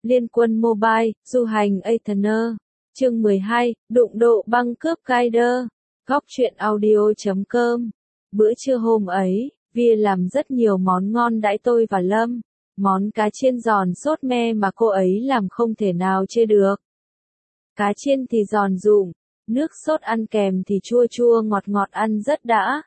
Liên quân Mobile, du hành Athena. Chương 12, đụng độ băng cướp Guider. Góc truyện audio.com. Bữa trưa hôm ấy, Via làm rất nhiều món ngon đãi tôi và Lâm. Món cá chiên giòn sốt me mà cô ấy làm không thể nào chê được. Cá chiên thì giòn rụm, nước sốt ăn kèm thì chua chua ngọt ngọt ăn rất đã.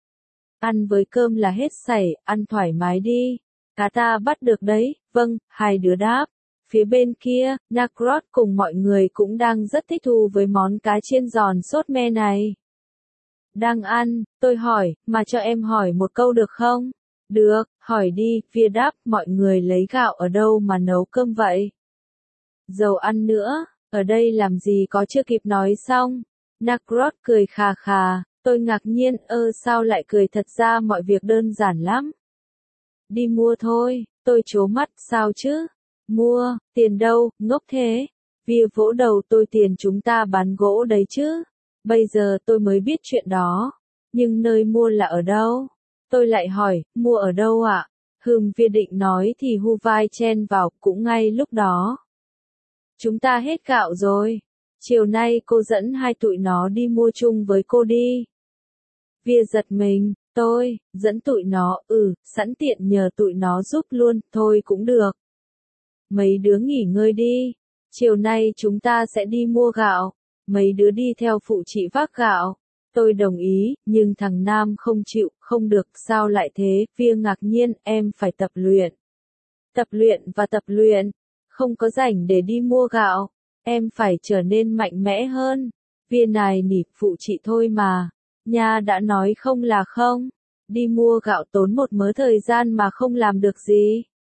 Ăn với cơm là hết sảy, ăn thoải mái đi. Cá ta bắt được đấy, vâng, hai đứa đáp. Phía bên kia, Nakrot cùng mọi người cũng đang rất thích thú với món cá chiên giòn sốt me này. Đang ăn, tôi hỏi, mà cho em hỏi một câu được không? Được, hỏi đi, Via đáp, mọi người lấy gạo ở đâu mà nấu cơm vậy? Dầu ăn nữa, ở đây làm gì có chưa kịp nói xong. Nakrot cười khà khà, tôi ngạc nhiên, sao lại cười, thật ra mọi việc đơn giản lắm. Đi mua thôi, tôi trố mắt, sao chứ? Mua, tiền đâu, ngốc thế. Via vỗ đầu tôi, tiền chúng ta bán gỗ đấy chứ. Bây giờ tôi mới biết chuyện đó. Nhưng nơi mua là ở đâu? Tôi lại hỏi, mua ở đâu ạ? Via định nói thì Hu vai chen vào, cũng ngay lúc đó. Chúng ta hết gạo rồi. Chiều nay cô dẫn hai tụi nó đi mua chung với cô đi. Via giật mình, tôi, dẫn tụi nó, sẵn tiện nhờ tụi nó giúp luôn, thôi cũng được. Mấy đứa nghỉ ngơi đi, chiều nay chúng ta sẽ đi mua gạo, mấy đứa đi theo phụ chị vác gạo. Tôi đồng ý, nhưng thằng Nam không chịu, không được, sao lại thế? Via ngạc nhiên, em phải tập luyện. Tập luyện và tập luyện, không có rảnh để đi mua gạo, em phải trở nên mạnh mẽ hơn. Via nài nỉ, phụ chị thôi mà, nha đã nói không là không, đi mua gạo tốn một mớ thời gian mà không làm được gì.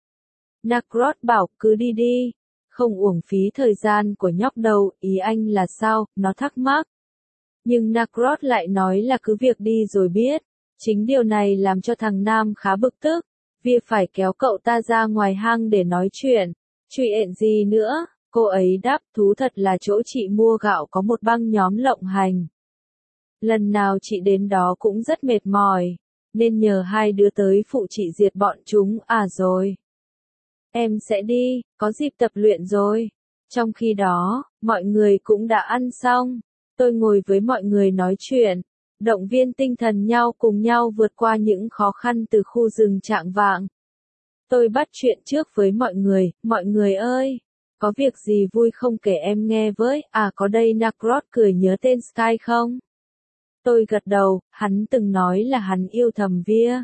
Nakrot bảo, cứ đi đi, không uổng phí thời gian của nhóc đâu, ý anh là sao, nó thắc mắc. Nhưng Nakrot lại nói là cứ việc đi rồi biết. Chính điều này làm cho thằng Nam khá bực tức. Via phải kéo cậu ta ra ngoài hang để nói chuyện. Chuyện gì nữa? Cô ấy đáp, thú thật là chỗ chị mua gạo có một băng nhóm lộng hành. Lần nào chị đến đó cũng rất mệt mỏi, nên nhờ hai đứa tới phụ chị diệt bọn chúng. À rồi, em sẽ đi, có dịp tập luyện rồi. Trong khi đó, mọi người cũng đã ăn xong. Tôi ngồi với mọi người nói chuyện, động viên tinh thần nhau, cùng nhau vượt qua những khó khăn từ khu rừng chạng vạng. Tôi bắt chuyện trước với mọi người ơi, có việc gì vui không kể em nghe với. À có đây, Nakrot cười, nhớ tên Sky không? Tôi gật đầu, hắn từng nói là hắn yêu thầm Via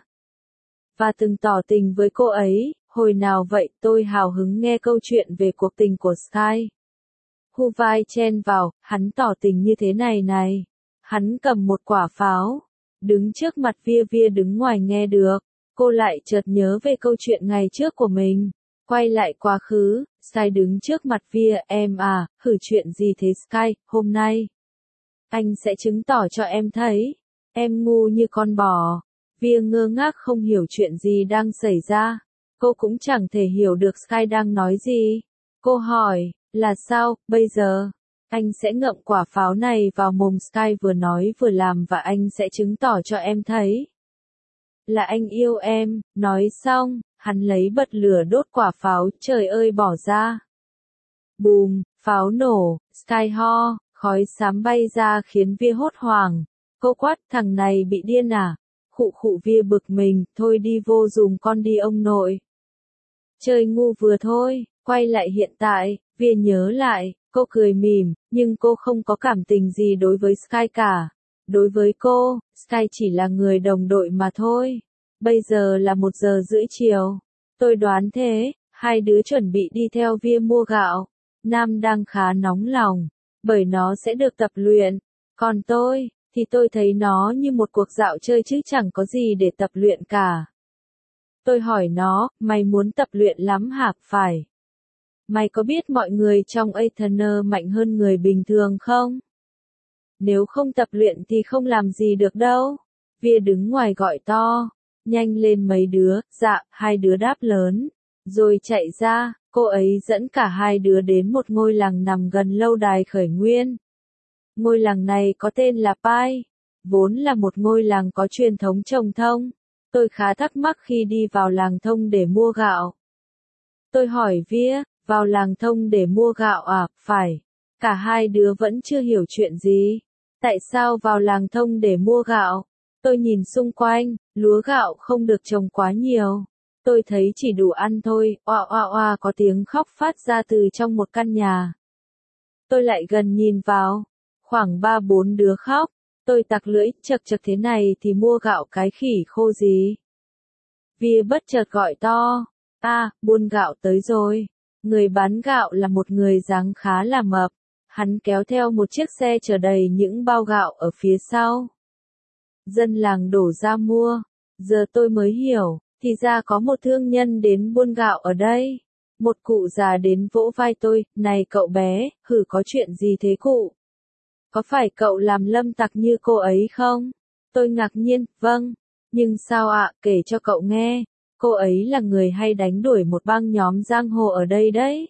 và từng tỏ tình với cô ấy. Hồi nào vậy? Tôi hào hứng nghe câu chuyện về cuộc tình của Sky. Hu vai chen vào, hắn tỏ tình như thế này này. Hắn cầm một quả pháo, đứng trước mặt Via đứng ngoài nghe được. Cô lại chợt nhớ về câu chuyện ngày trước của mình. Quay lại quá khứ, Sky đứng trước mặt Via, em à, chuyện gì thế Sky, hôm nay anh sẽ chứng tỏ cho em thấy. Em ngu như con bò. Via ngơ ngác không hiểu chuyện gì đang xảy ra. Cô cũng chẳng thể hiểu được Sky đang nói gì. Cô hỏi, là sao, bây giờ? Anh sẽ ngậm quả pháo này vào mồm, Sky vừa nói vừa làm, và anh sẽ chứng tỏ cho em thấy là anh yêu em. Nói xong, hắn lấy bật lửa đốt quả pháo, trời ơi bỏ ra. Bùm, pháo nổ, Sky ho, khói xám bay ra khiến Via hốt hoảng. Cô quát, thằng này bị điên à? Khụ Via bực mình, thôi đi vô dùng con đi ông nội. Chơi ngu vừa thôi, quay lại hiện tại, Via nhớ lại, cô cười mỉm, nhưng cô không có cảm tình gì đối với Sky cả. Đối với cô, Sky chỉ là người đồng đội mà thôi. Bây giờ là 1:30 chiều. Tôi đoán thế, hai đứa chuẩn bị đi theo Via mua gạo. Nam đang khá nóng lòng, bởi nó sẽ được tập luyện. Còn tôi, thì tôi thấy nó như một cuộc dạo chơi chứ chẳng có gì để tập luyện cả. Tôi hỏi nó, mày muốn tập luyện lắm hả? Phải. Mày có biết mọi người trong Athena mạnh hơn người bình thường không? Nếu không tập luyện thì không làm gì được đâu. Via đứng ngoài gọi to, nhanh lên mấy đứa. Dạ, hai đứa đáp lớn, rồi chạy ra. Cô ấy dẫn cả hai đứa đến một ngôi làng nằm gần lâu đài khởi nguyên. Ngôi làng này có tên là Pai, vốn là một ngôi làng có truyền thống trồng thông. Tôi khá thắc mắc khi đi vào làng thông để mua gạo. Tôi hỏi Via, vào làng thông để mua gạo à, phải. Cả hai đứa vẫn chưa hiểu chuyện gì. Tại sao vào làng thông để mua gạo? Tôi nhìn xung quanh, lúa gạo không được trồng quá nhiều. Tôi thấy chỉ đủ ăn thôi, oa oa oa có tiếng khóc phát ra từ trong một căn nhà. Tôi lại gần nhìn vào, khoảng 3-4 đứa khóc. Tôi tặc lưỡi, chật chật thế này thì mua gạo cái khỉ khô gì. Vía bất chợt gọi to, buôn gạo tới rồi. Người bán gạo là một người dáng khá là mập. Hắn kéo theo một chiếc xe chở đầy những bao gạo ở phía sau. Dân làng đổ ra mua. Giờ tôi mới hiểu, thì ra có một thương nhân đến buôn gạo ở đây. Một cụ già đến vỗ vai tôi, này cậu bé, có chuyện gì thế cụ? Có phải cậu làm lâm tặc như cô ấy không? Tôi ngạc nhiên, vâng. Nhưng sao ạ, kể cho cậu nghe. Cô ấy là người hay đánh đuổi một băng nhóm giang hồ ở đây đấy.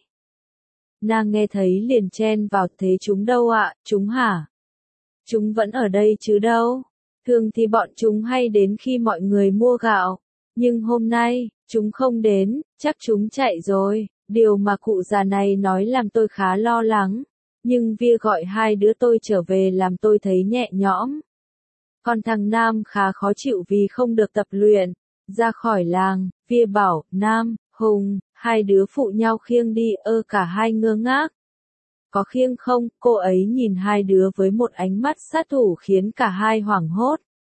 Nàng nghe thấy liền chen vào, thế chúng đâu ạ, chúng hả? Chúng vẫn ở đây chứ đâu. Thường thì bọn chúng hay đến khi mọi người mua gạo. Nhưng hôm nay, chúng không đến, chắc chúng chạy rồi. Điều mà cụ già này nói làm tôi khá lo lắng. Nhưng Via gọi hai đứa tôi trở về làm tôi thấy nhẹ nhõm. Còn thằng Nam khá khó chịu vì không được tập luyện. Ra khỏi làng, Via bảo, Nam, Hùng, hai đứa phụ nhau khiêng đi, cả hai ngơ ngác. Có khiêng không? Cô ấy nhìn hai đứa với một ánh mắt sát thủ khiến cả hai hoảng hốt.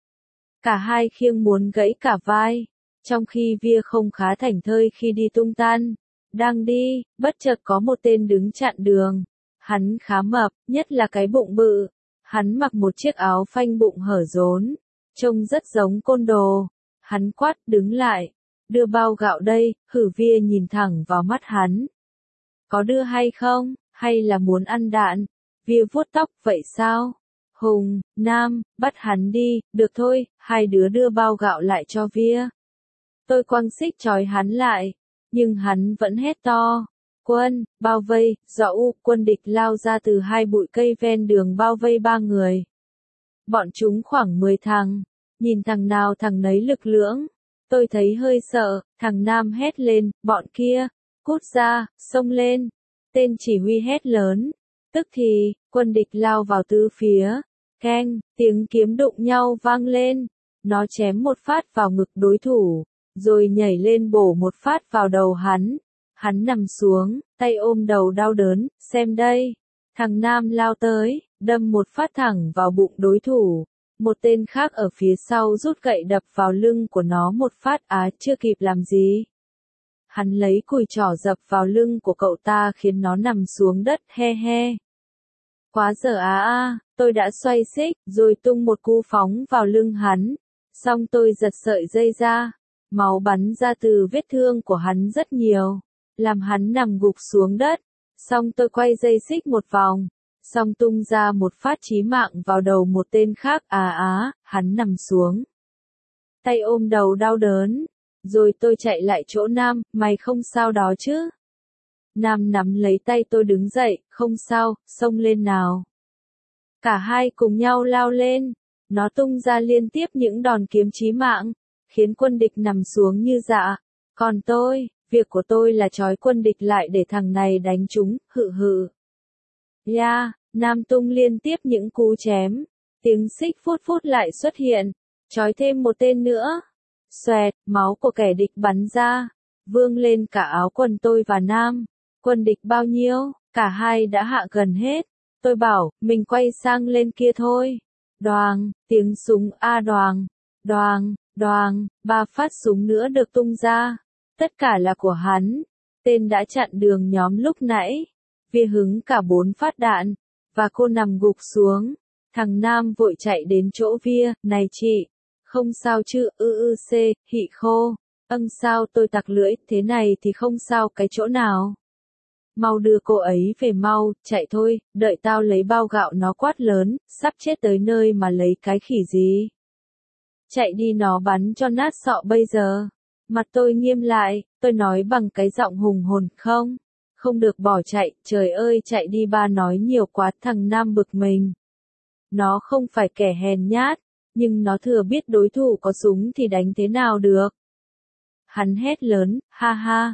Cả hai khiêng muốn gãy cả vai. Trong khi Via không khá thảnh thơi khi đi tung tan. Đang đi, bất chợt có một tên đứng chặn đường. Hắn khá mập, nhất là cái bụng bự. Hắn mặc một chiếc áo phanh bụng hở rốn. Trông rất giống côn đồ. Hắn quát, đứng lại. Đưa bao gạo đây, Via nhìn thẳng vào mắt hắn. Có đưa hay không, hay là muốn ăn đạn? Via vuốt tóc, vậy sao? Hùng, Nam, bắt hắn đi, được thôi, hai đứa đưa bao gạo lại cho Via. Tôi quăng xích trói hắn lại, nhưng hắn vẫn hét to. Quân, bao vây, quân địch lao ra từ hai bụi cây ven đường bao vây ba người. Bọn chúng khoảng 10 thằng, nhìn thằng nào thằng nấy lực lưỡng. Tôi thấy hơi sợ, thằng Nam hét lên, bọn kia, cút ra, xông lên. Tên chỉ huy hét lớn. Tức thì, quân địch lao vào tứ phía. Keng, tiếng kiếm đụng nhau vang lên. Nó chém một phát vào ngực đối thủ, rồi nhảy lên bổ một phát vào đầu hắn. Hắn nằm xuống, tay ôm đầu đau đớn, xem đây. Thằng Nam lao tới, đâm một phát thẳng vào bụng đối thủ. Một tên khác ở phía sau rút gậy đập vào lưng của nó một phát, chưa kịp làm gì. Hắn lấy cùi trỏ dập vào lưng của cậu ta khiến nó nằm xuống đất, he he. Quá dở tôi đã xoay xích, rồi tung một cú phóng vào lưng hắn. Xong tôi giật sợi dây ra. Máu bắn ra từ vết thương của hắn rất nhiều. Làm hắn nằm gục xuống đất. Xong tôi quay dây xích một vòng. Xong tung ra một phát chí mạng vào đầu một tên khác, hắn nằm xuống. Tay ôm đầu đau đớn. Rồi tôi chạy lại chỗ Nam, mày không sao đó chứ? Nam nắm lấy tay tôi đứng dậy, không sao, xông lên nào. Cả hai cùng nhau lao lên. Nó tung ra liên tiếp những đòn kiếm chí mạng, khiến quân địch nằm xuống như dạ. Còn tôi, việc của tôi là trói quân địch lại để thằng này đánh chúng, Nam tung liên tiếp những cú chém. Tiếng xích phút phút lại xuất hiện. Trói thêm một tên nữa. Xoẹt, máu của kẻ địch bắn ra. Vương lên cả áo quần tôi và Nam. Quân địch bao nhiêu, cả hai đã hạ gần hết. Tôi bảo, mình quay sang lên kia thôi. Đoàng, tiếng súng đoàng, đoàng, đoàng, 3 phát súng nữa được tung ra. Tất cả là của hắn. Tên đã chặn đường nhóm lúc nãy. Via hứng cả 4 phát đạn. Và cô nằm gục xuống. Thằng Nam vội chạy đến chỗ Via, này chị. Không sao chứ, hị khô. Sao tôi tặc lưỡi, thế này thì không sao cái chỗ nào. Mau đưa cô ấy về mau, chạy thôi, đợi tao lấy bao gạo, nó quát lớn, sắp chết tới nơi mà lấy cái khỉ gì. Chạy đi, nó bắn cho nát sọ bây giờ. Mặt tôi nghiêm lại, tôi nói bằng cái giọng hùng hồn, không được bỏ chạy, trời ơi chạy đi, ba nói nhiều quá. Thằng Nam bực mình. Nó không phải kẻ hèn nhát, nhưng nó thừa biết đối thủ có súng thì đánh thế nào được. Hắn hét lớn, ha ha,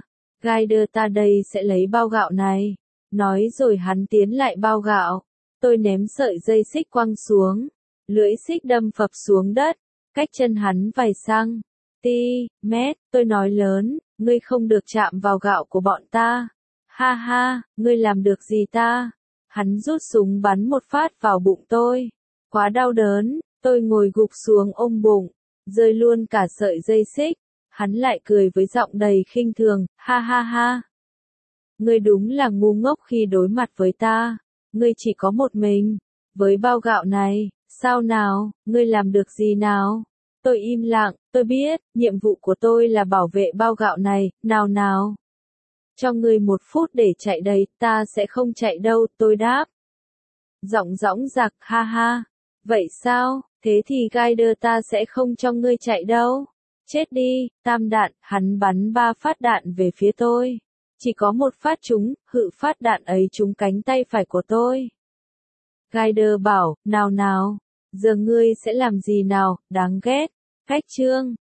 Guider ta đây sẽ lấy bao gạo này. Nói rồi hắn tiến lại bao gạo. Tôi ném sợi dây xích quăng xuống. Lưỡi xích đâm phập xuống đất. Cách chân hắn vài xăng. Mét, tôi nói lớn, ngươi không được chạm vào gạo của bọn ta. Ha ha, ngươi làm được gì ta? Hắn rút súng bắn một phát vào bụng tôi. Quá đau đớn, tôi ngồi gục xuống ôm bụng, rơi luôn cả sợi dây xích. Hắn lại cười với giọng đầy khinh thường, ha ha ha. Ngươi đúng là ngu ngốc khi đối mặt với ta. Ngươi chỉ có một mình. Với bao gạo này, sao nào, ngươi làm được gì nào? Tôi im lặng, tôi biết, nhiệm vụ của tôi là bảo vệ bao gạo này, nào nào. Cho ngươi 1 phút để chạy đây, ta sẽ không chạy đâu, tôi đáp. Giọng dõng dạc, ha ha. Vậy sao, thế thì Guider ta sẽ không cho ngươi chạy đâu. Chết đi, tam đạn, hắn bắn 3 phát đạn về phía tôi. Chỉ có 1 phát trúng, hự phát đạn ấy trúng cánh tay phải của tôi. Guider bảo, nào nào, giờ ngươi sẽ làm gì nào, đáng ghét. Cách chương